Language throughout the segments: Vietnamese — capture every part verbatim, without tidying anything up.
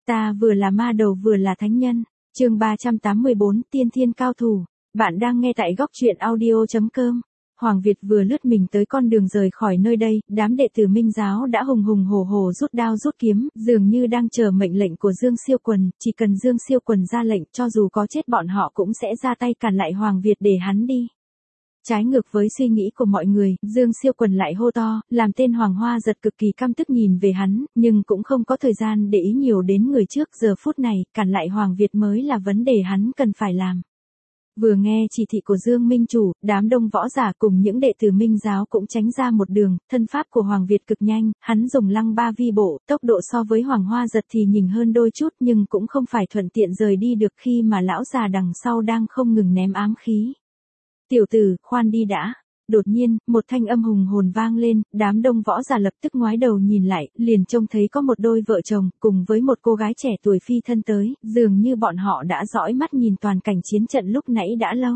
Ta vừa là ma đầu vừa là thánh nhân. Chương ba trăm tám mươi bốn, Tiên Thiên Cao Thủ. Bạn đang nghe tại góc truyện audio chấm com. Hoàng Việt vừa lướt mình tới con đường rời khỏi nơi đây, đám đệ tử Minh giáo đã hùng hùng hổ hổ rút đao rút kiếm, dường như đang chờ mệnh lệnh của Dương Siêu Quần, chỉ cần Dương Siêu Quần ra lệnh, cho dù có chết bọn họ cũng sẽ ra tay cản lại Hoàng Việt để hắn đi. Trái ngược với suy nghĩ của mọi người, Dương Siêu Quần lại hô to, làm tên Hoàng Hoa Giật cực kỳ căm tức nhìn về hắn, nhưng cũng không có thời gian để ý nhiều đến người trước, giờ phút này, cản lại Hoàng Việt mới là vấn đề hắn cần phải làm. Vừa nghe chỉ thị của Dương Minh Chủ, đám đông võ giả cùng những đệ tử Minh giáo cũng tránh ra một đường, thân pháp của Hoàng Việt cực nhanh, hắn dùng lăng ba vi bộ, tốc độ so với Hoàng Hoa Giật thì nhỉnh hơn đôi chút nhưng cũng không phải thuận tiện rời đi được khi mà lão già đằng sau đang không ngừng ném ám khí. Tiểu tử, khoan đi đã. Đột nhiên, một thanh âm hùng hồn vang lên, đám đông võ giả lập tức ngoái đầu nhìn lại, liền trông thấy có một đôi vợ chồng, cùng với một cô gái trẻ tuổi phi thân tới, dường như bọn họ đã dõi mắt nhìn toàn cảnh chiến trận lúc nãy đã lâu.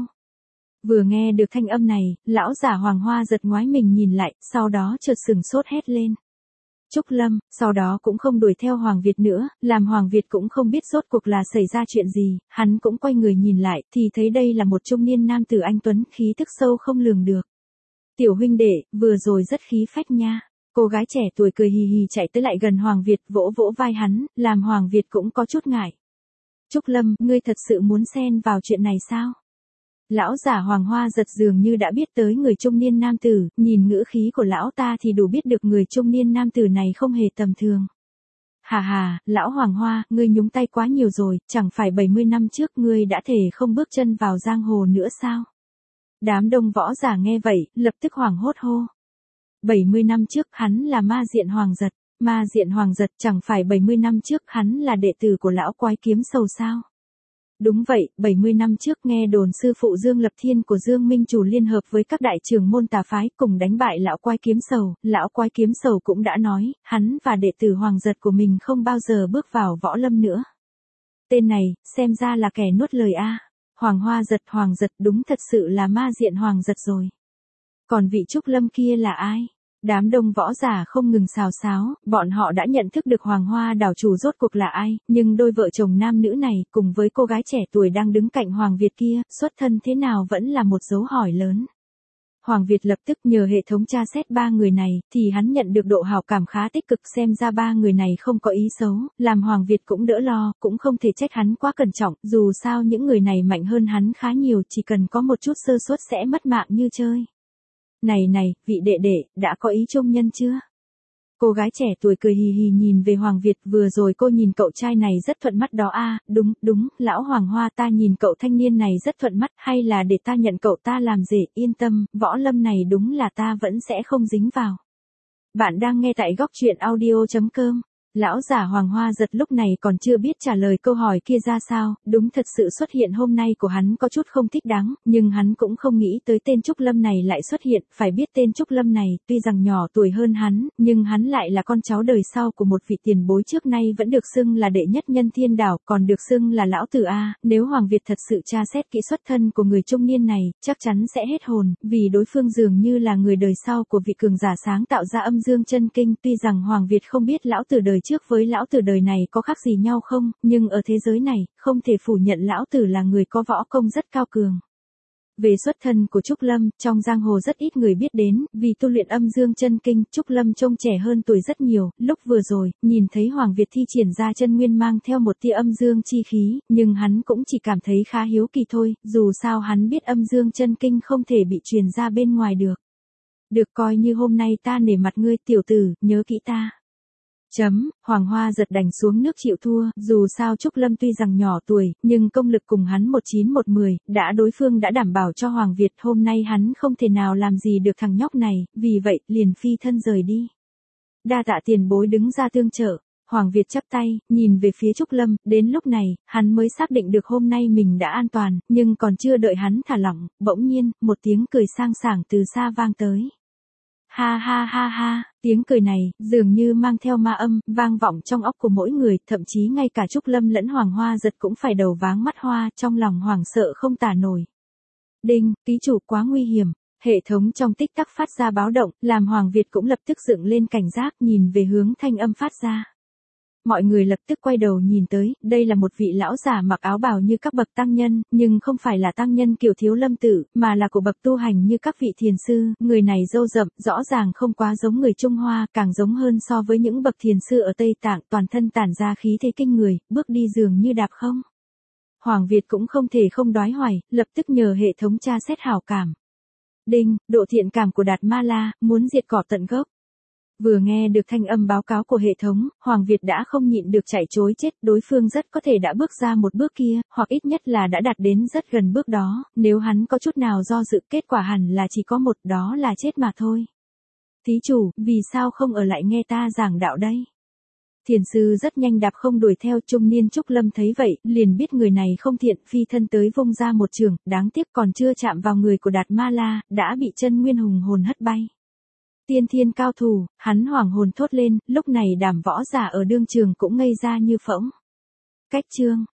Vừa nghe được thanh âm này, lão giả Hoàng Hoa Giật ngoái mình nhìn lại, sau đó chợt sừng sốt hét lên. Trúc Lâm, sau đó cũng không đuổi theo Hoàng Việt nữa, làm Hoàng Việt cũng không biết rốt cuộc là xảy ra chuyện gì, hắn cũng quay người nhìn lại, thì thấy đây là một trung niên nam tử anh tuấn, khí tức sâu không lường được. Tiểu huynh đệ, vừa rồi rất khí phách nha. Cô gái trẻ tuổi cười hì hì chạy tới lại gần Hoàng Việt, vỗ vỗ vai hắn, làm Hoàng Việt cũng có chút ngại. Trúc Lâm, ngươi thật sự muốn xen vào chuyện này sao? Lão giả Hoàng Hoa Giật dường như đã biết tới người trung niên nam tử, nhìn ngữ khí của lão ta thì đủ biết được người trung niên nam tử này không hề tầm thường. Hà hà, lão Hoàng Hoa, ngươi nhúng tay quá nhiều rồi, chẳng phải bảy mươi năm trước ngươi đã thể không bước chân vào giang hồ nữa sao? Đám đông võ giả nghe vậy, lập tức hoảng hốt hô. bảy mươi năm trước hắn là ma diện Hoàng Giật, ma diện Hoàng Giật chẳng phải bảy mươi năm trước hắn là đệ tử của lão quái kiếm sầu sao? Đúng vậy, bảy mươi năm trước nghe đồn sư phụ Dương Lập Thiên của Dương Minh Chủ liên hợp với các đại trưởng môn tà phái cùng đánh bại lão quái kiếm sầu, lão quái kiếm sầu cũng đã nói, hắn và đệ tử Hoàng Giật của mình không bao giờ bước vào võ lâm nữa. Tên này, xem ra là kẻ nuốt lời a. Hoàng Hoa Giật Hoàng Giật đúng thật sự là ma diện Hoàng Giật rồi. Còn vị Trúc Lâm kia là ai? Đám đông võ giả không ngừng xào xáo, bọn họ đã nhận thức được Hoàng Hoa đảo chủ rốt cuộc là ai, nhưng đôi vợ chồng nam nữ này cùng với cô gái trẻ tuổi đang đứng cạnh Hoàng Việt kia, xuất thân thế nào vẫn là một dấu hỏi lớn. Hoàng Việt lập tức nhờ hệ thống tra xét ba người này, thì hắn nhận được độ hảo cảm khá tích cực, xem ra ba người này không có ý xấu, làm Hoàng Việt cũng đỡ lo, cũng không thể trách hắn quá cẩn trọng, dù sao những người này mạnh hơn hắn khá nhiều, chỉ cần có một chút sơ suất sẽ mất mạng như chơi. Này này, vị đệ đệ, đã có ý trung nhân chưa? Cô gái trẻ tuổi cười hì hì nhìn về Hoàng Việt, vừa rồi cô nhìn cậu trai này rất thuận mắt đó a. Đúng, đúng, lão Hoàng Hoa, ta nhìn cậu thanh niên này rất thuận mắt, hay là để ta nhận cậu ta làm rể, yên tâm, võ lâm này đúng là ta vẫn sẽ không dính vào. Bạn đang nghe tại góc truyện audio chấm com. Lão giả Hoàng Hoa Giật lúc này còn chưa biết trả lời câu hỏi kia ra sao, đúng thật sự xuất hiện hôm nay của hắn có chút không thích đáng, nhưng hắn cũng không nghĩ tới tên Trúc Lâm này lại xuất hiện, phải biết tên Trúc Lâm này, tuy rằng nhỏ tuổi hơn hắn, nhưng hắn lại là con cháu đời sau của một vị tiền bối trước nay vẫn được xưng là đệ nhất nhân thiên đảo, còn được xưng là lão tử A, nếu Hoàng Việt thật sự tra xét kỹ xuất thân của người trung niên này, chắc chắn sẽ hết hồn, vì đối phương dường như là người đời sau của vị cường giả sáng tạo ra âm dương chân kinh, tuy rằng Hoàng Việt không biết lão tử đời trước với lão tử đời này có khác gì nhau không, nhưng ở thế giới này, không thể phủ nhận lão tử là người có võ công rất cao cường. Về xuất thân của Trúc Lâm, trong giang hồ rất ít người biết đến, vì tu luyện âm dương chân kinh, Trúc Lâm trông trẻ hơn tuổi rất nhiều, lúc vừa rồi, nhìn thấy Hoàng Việt thi triển ra chân nguyên mang theo một tia âm dương chi khí, nhưng hắn cũng chỉ cảm thấy khá hiếu kỳ thôi, dù sao hắn biết âm dương chân kinh không thể bị truyền ra bên ngoài được. Được, coi như hôm nay ta nể mặt ngươi tiểu tử, nhớ kỹ ta. Chấm, Hoàng Hoa Giật đành xuống nước chịu thua, dù sao Trúc Lâm tuy rằng nhỏ tuổi, nhưng công lực cùng hắn một chín một mười, đã đối phương đã đảm bảo cho Hoàng Việt, hôm nay hắn không thể nào làm gì được thằng nhóc này, vì vậy, liền phi thân rời đi. Đa tạ tiền bối đứng ra tương trợ, Hoàng Việt chắp tay, nhìn về phía Trúc Lâm, đến lúc này, hắn mới xác định được hôm nay mình đã an toàn, nhưng còn chưa đợi hắn thả lỏng, bỗng nhiên, một tiếng cười sang sảng từ xa vang tới. Ha ha ha ha, tiếng cười này, dường như mang theo ma âm, vang vọng trong óc của mỗi người, thậm chí ngay cả Trúc Lâm lẫn Hoàng Hoa Giật cũng phải đầu váng mắt hoa, trong lòng hoảng sợ không tả nổi. Đinh, ký chủ quá nguy hiểm, hệ thống trong tích tắc phát ra báo động, làm Hoàng Việt cũng lập tức dựng lên cảnh giác nhìn về hướng thanh âm phát ra. mọi người lập tức quay đầu nhìn tới, đây là một vị lão giả mặc áo bào như các bậc tăng nhân, nhưng không phải là tăng nhân kiểu Thiếu Lâm Tự, mà là của bậc tu hành như các vị thiền sư, người này râu rậm, rõ ràng không quá giống người Trung Hoa, càng giống hơn so với những bậc thiền sư ở Tây Tạng, toàn thân tản ra khí thế kinh người, bước đi dường như đạp không. Hoàng Việt cũng không thể không đoái hoài, lập tức nhờ hệ thống tra xét hảo cảm. Đinh, độ thiện cảm của Đạt Ma La, muốn diệt cỏ tận gốc. Vừa nghe được thanh âm báo cáo của hệ thống, Hoàng Việt đã không nhịn được chạy trối chết, đối phương rất có thể đã bước ra một bước kia, hoặc ít nhất là đã đạt đến rất gần bước đó, nếu hắn có chút nào do dự kết quả hẳn là chỉ có một, đó là chết mà thôi. Thí chủ, vì sao không ở lại nghe ta giảng đạo đây? Thiền sư rất nhanh đạp không đuổi theo, trung niên Trúc Lâm thấy vậy, liền biết người này không thiện, phi thân tới vung ra một trường, đáng tiếc còn chưa chạm vào người của Đạt Ma La, đã bị chân nguyên hùng hồn hất bay. Tiên thiên cao thủ, hắn hoảng hồn thốt lên, lúc này Đàm võ giả ở đương trường cũng ngây ra như phỗng. Cách chương